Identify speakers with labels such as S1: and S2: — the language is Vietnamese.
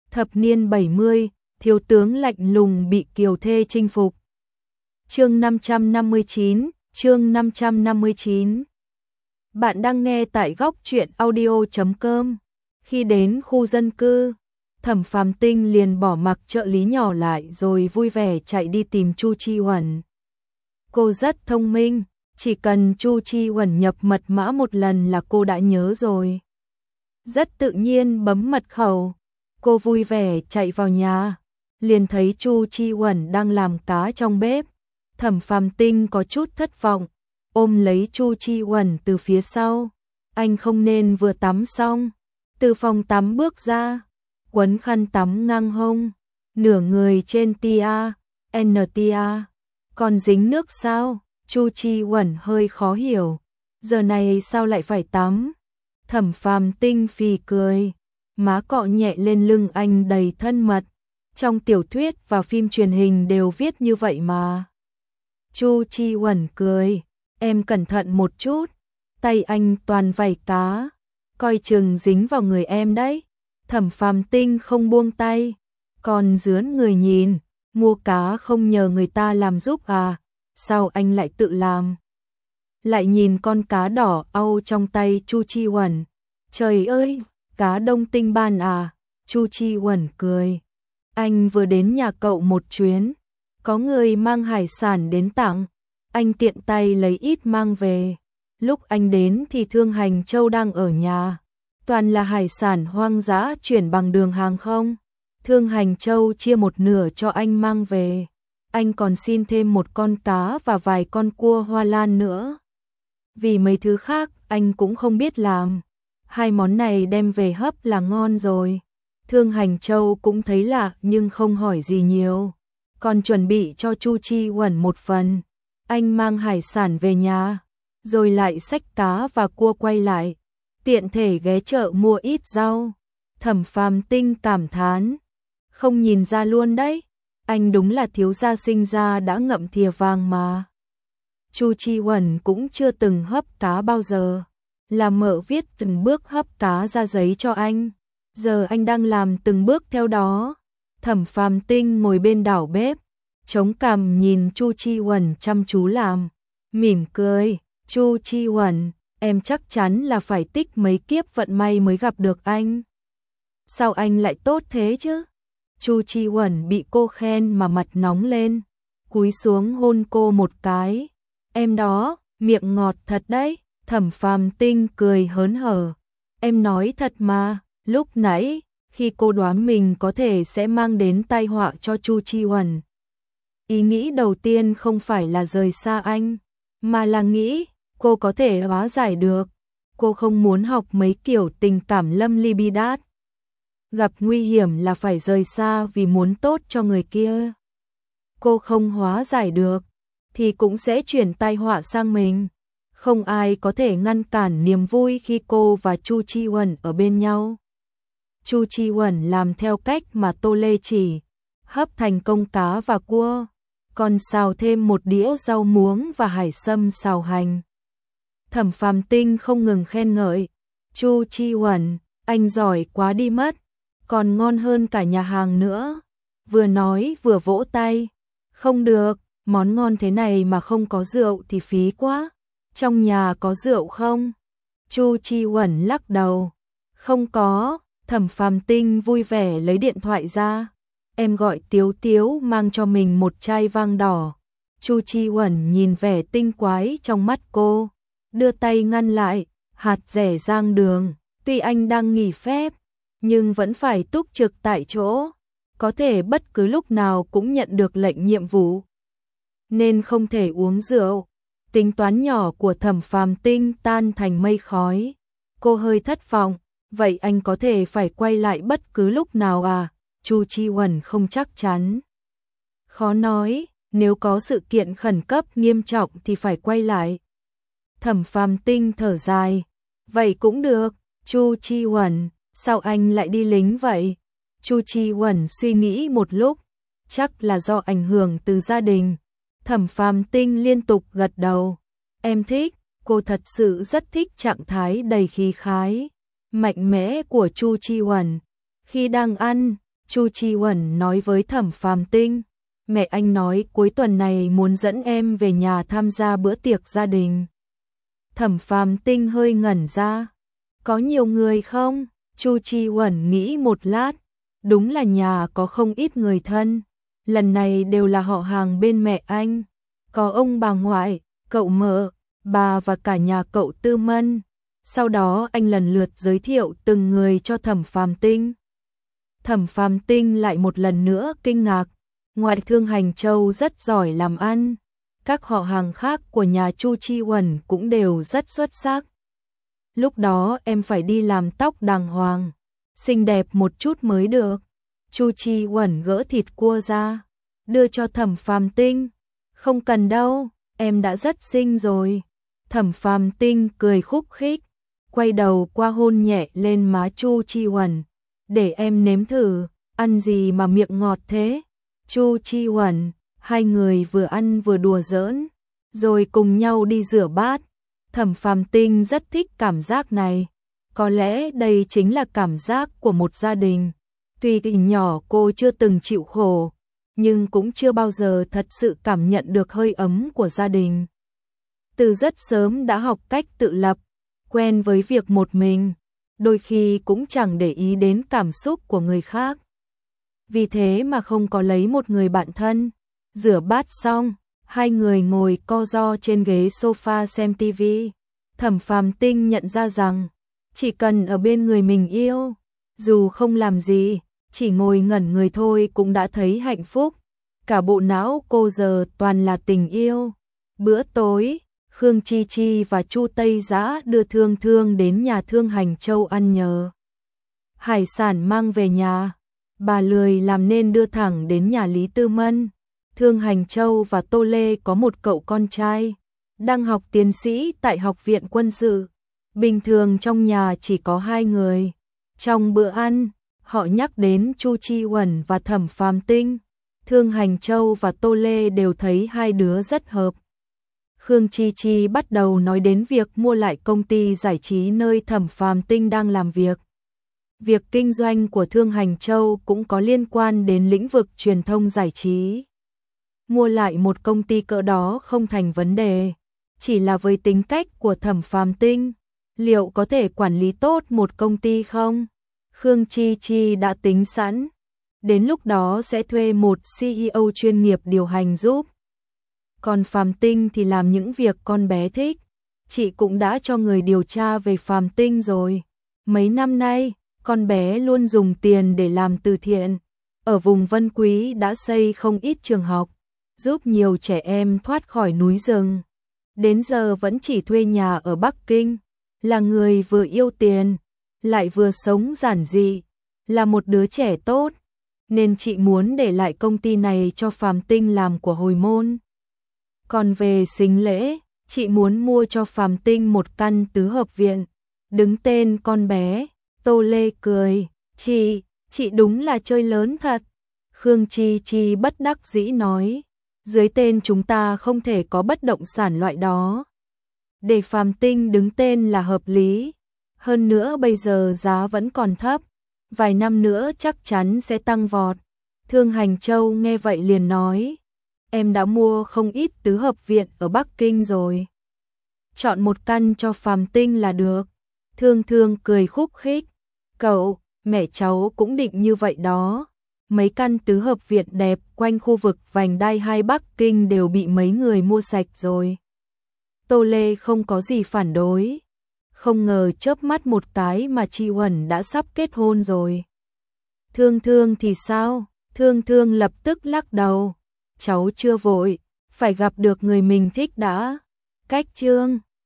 S1: Thập niên 70, thiếu tướng lạnh lùng bị kiều thê chinh phục. Chương 559, chương 559. Bạn đang nghe tại góc truyện audio.com. Khi đến khu dân cư, Thẩm Phàm Tinh liền bỏ mặc trợ lý nhỏ lại rồi vui vẻ chạy đi tìm Chu Chi Huẩn. Cô rất thông minh, chỉ cần Chu Chi Huẩn nhập mật mã một lần là cô đã nhớ rồi. Rất tự nhiên bấm mật khẩu, cô vui vẻ chạy vào nhà, liền thấy Chu Chi Huẩn đang làm cá trong bếp. Thẩm Phàm Tinh có chút thất vọng, ôm lấy Chu Chi Huẩn từ phía sau. Anh không nên vừa tắm xong, từ phòng tắm bước ra, quấn khăn tắm ngang hông, nửa người trên tia, NTA, còn dính nước sao? Chu Chi Huẩn hơi khó hiểu, giờ này sao lại phải tắm? Thẩm Phàm Tinh phì cười, má cọ nhẹ lên lưng anh đầy thân mật. Trong tiểu thuyết và phim truyền hình đều viết như vậy mà. Chu Chi Huẩn cười, em cẩn thận một chút, tay anh toàn vảy cá, coi chừng dính vào người em đấy. Thẩm Phàm Tinh không buông tay, còn dướn người nhìn, mua cá không nhờ người ta làm giúp à, sao anh lại tự làm? Lại nhìn con cá đỏ au trong tay Chu Chi Huẩn, trời ơi, cá Đông Tinh ban à? Chu Chi Huẩn cười, anh vừa đến nhà cậu một chuyến, có người mang hải sản đến tặng, anh tiện tay lấy ít mang về. Lúc anh đến thì Thương Hành Châu đang ở nhà, toàn là hải sản hoang dã chuyển bằng đường hàng không. Thương Hành Châu chia một nửa cho anh mang về, anh còn xin thêm một con cá và vài con cua hoa lan nữa. Vì mấy thứ khác anh cũng không biết làm, hai món này đem về hấp là ngon rồi. Thương Hành Châu cũng thấy lạ nhưng không hỏi gì nhiều, còn chuẩn bị cho Chu Chi Huẩn một phần. Anh mang hải sản về nhà, rồi lại xách cá và cua quay lại, tiện thể ghé chợ mua ít rau. Thẩm Phàm Tinh cảm thán, không nhìn ra luôn đấy, anh đúng là thiếu gia sinh ra đã ngậm thìa vàng mà. Chu Chi Huẩn cũng chưa từng hấp cá bao giờ, là mợ viết từng bước hấp cá ra giấy cho anh, giờ anh đang làm từng bước theo đó. Thẩm Phàm Tinh ngồi bên đảo bếp, chống cằm nhìn Chu Chi Huẩn chăm chú làm, mỉm cười, Chu Chi Huẩn, em chắc chắn là phải tích mấy kiếp vận may mới gặp được anh. Sao anh lại tốt thế chứ? Chu Chi Huẩn bị cô khen mà mặt nóng lên, cúi xuống hôn cô một cái. Em đó, miệng ngọt thật đấy. Thẩm Phàm Tinh cười hớn hở. Em nói thật mà, lúc nãy, khi cô đoán mình có thể sẽ mang đến tai họa cho Chu Chi Huẩn, ý nghĩ đầu tiên không phải là rời xa anh, mà là nghĩ cô có thể hóa giải được. Cô không muốn học mấy kiểu tình cảm lâm ly bi đát, gặp nguy hiểm là phải rời xa vì muốn tốt cho người kia. Cô không hóa giải được thì cũng sẽ chuyển tai họa sang mình. Không ai có thể ngăn cản niềm vui khi cô và Chu Chi Huẩn ở bên nhau. Chu Chi Huẩn làm theo cách mà Tô Lê chỉ, hấp thành công cá và cua, còn xào thêm một đĩa rau muống và hải sâm xào hành. Thẩm Phàm Tinh không ngừng khen ngợi, Chu Chi Huẩn, anh giỏi quá đi mất, còn ngon hơn cả nhà hàng nữa. Vừa nói vừa vỗ tay, không được, món ngon thế này mà không có rượu thì phí quá. Trong nhà có rượu không? Chu Chi Huẩn lắc đầu, không có. Thẩm Phàm Tinh vui vẻ lấy điện thoại ra, em gọi Tiếu Tiếu mang cho mình một chai vang đỏ. Chu Chi Huẩn nhìn vẻ tinh quái trong mắt cô, đưa tay ngăn lại, hạt rẻ Giang Đường, tuy anh đang nghỉ phép, nhưng vẫn phải túc trực tại chỗ, có thể bất cứ lúc nào cũng nhận được lệnh nhiệm vụ, nên không thể uống rượu. Tính toán nhỏ của Thẩm Phàm Tinh tan thành mây khói, cô hơi thất vọng, vậy anh có thể phải quay lại bất cứ lúc nào à? Chu Chi Huẩn không chắc chắn. Khó nói, nếu có sự kiện khẩn cấp nghiêm trọng thì phải quay lại. Thẩm Phàm Tinh thở dài, vậy cũng được. Chu Chi Huẩn, sao anh lại đi lính vậy? Chu Chi Huẩn suy nghĩ một lúc, chắc là do ảnh hưởng từ gia đình. Thẩm Phàm Tinh liên tục gật đầu, em thích, cô thật sự rất thích trạng thái đầy khí khái, mạnh mẽ của Chu Chi Huẩn. Khi đang ăn, Chu Chi Huẩn nói với Thẩm Phàm Tinh, mẹ anh nói cuối tuần này muốn dẫn em về nhà tham gia bữa tiệc gia đình. Thẩm Phàm Tinh hơi ngẩn ra, có nhiều người không? Chu Chi Huẩn nghĩ một lát, đúng là nhà có không ít người thân, lần này đều là họ hàng bên mẹ anh, có ông bà ngoại, cậu mợ, bà và cả nhà cậu Tư Mân. Sau đó anh lần lượt giới thiệu từng người cho Thẩm Phàm Tinh. Thẩm Phàm Tinh lại một lần nữa kinh ngạc, ngoại Thương Hành Châu rất giỏi làm ăn, các họ hàng khác của nhà Chu Chi Huẩn cũng đều rất xuất sắc. Lúc đó em phải đi làm tóc đàng hoàng, xinh đẹp một chút mới được. Chu Chi Huẩn gỡ thịt cua ra, đưa cho Thẩm Phàm Tinh. Không cần đâu, em đã rất xinh rồi. Thẩm Phàm Tinh cười khúc khích, quay đầu qua hôn nhẹ lên má Chu Chi Huẩn. Để em nếm thử, ăn gì mà miệng ngọt thế? Chu Chi Huẩn, hai người vừa ăn vừa đùa giỡn, rồi cùng nhau đi rửa bát. Thẩm Phàm Tinh rất thích cảm giác này. Có lẽ đây chính là cảm giác của một gia đình. Tuy từ nhỏ cô chưa từng chịu khổ, nhưng cũng chưa bao giờ thật sự cảm nhận được hơi ấm của gia đình. Từ rất sớm đã học cách tự lập, quen với việc một mình, đôi khi cũng chẳng để ý đến cảm xúc của người khác. Vì thế mà không có lấy một người bạn thân. Rửa bát xong, hai người ngồi co ro trên ghế sofa xem tivi. Thẩm Phàm Tinh nhận ra rằng, chỉ cần ở bên người mình yêu, dù không làm gì, chỉ ngồi ngẩn người thôi cũng đã thấy hạnh phúc. Cả bộ não cô giờ toàn là tình yêu. Bữa tối, Khương Chi Chi và Chu Tây Dã đưa Thương Thương đến nhà Thương Hành Châu ăn nhờ hải sản mang về nhà. Bà lười làm nên đưa thẳng đến nhà Lý Tư Mân. Thương Hành Châu và Tô Lê có một cậu con trai, đang học tiến sĩ tại Học viện Quân sự. Bình thường trong nhà chỉ có hai người. Trong bữa ăn, họ nhắc đến Chu Chi Huẩn và Thẩm Phàm Tinh. Thương Hành Châu và Tô Lê đều thấy hai đứa rất hợp. Khương Chi Chi bắt đầu nói đến việc mua lại công ty giải trí nơi Thẩm Phàm Tinh đang làm việc. Việc kinh doanh của Thương Hành Châu cũng có liên quan đến lĩnh vực truyền thông giải trí. Mua lại một công ty cỡ đó không thành vấn đề, chỉ là với tính cách của Thẩm Phàm Tinh, liệu có thể quản lý tốt một công ty không? Khương Chi Chi đã tính sẵn, đến lúc đó sẽ thuê một CEO chuyên nghiệp điều hành giúp. Còn Phàm Tinh thì làm những việc con bé thích, chị cũng đã cho người điều tra về Phàm Tinh rồi. Mấy năm nay, con bé luôn dùng tiền để làm từ thiện. Ở vùng Vân Quý đã xây không ít trường học, giúp nhiều trẻ em thoát khỏi núi rừng. Đến giờ vẫn chỉ thuê nhà ở Bắc Kinh, là người vừa yêu tiền, lại vừa sống giản dị, là một đứa trẻ tốt, nên chị muốn để lại công ty này cho Phàm Tinh làm của hồi môn. Còn về sính lễ, chị muốn mua cho Phàm Tinh một căn tứ hợp viện, đứng tên con bé. Tô Lê cười, chị đúng là chơi lớn thật. Khương Chi Chi bất đắc dĩ nói, dưới tên chúng ta không thể có bất động sản loại đó. Để Phàm Tinh đứng tên là hợp lý. Hơn nữa bây giờ giá vẫn còn thấp, vài năm nữa chắc chắn sẽ tăng vọt. Thương Hành Châu nghe vậy liền nói, em đã mua không ít tứ hợp viện ở Bắc Kinh rồi. Chọn một căn cho Phàm Tinh là được. Thương Thương cười khúc khích, cậu, mẹ cháu cũng định như vậy đó. Mấy căn tứ hợp viện đẹp quanh khu vực vành đai 2 Bắc Kinh đều bị mấy người mua sạch rồi. Tô Lê không có gì phản đối. Không ngờ chớp mắt một cái mà Chi Huẩn đã sắp kết hôn rồi. Thương Thương thì sao? Thương Thương lập tức lắc đầu. Cháu chưa vội, phải gặp được người mình thích đã. Cách chương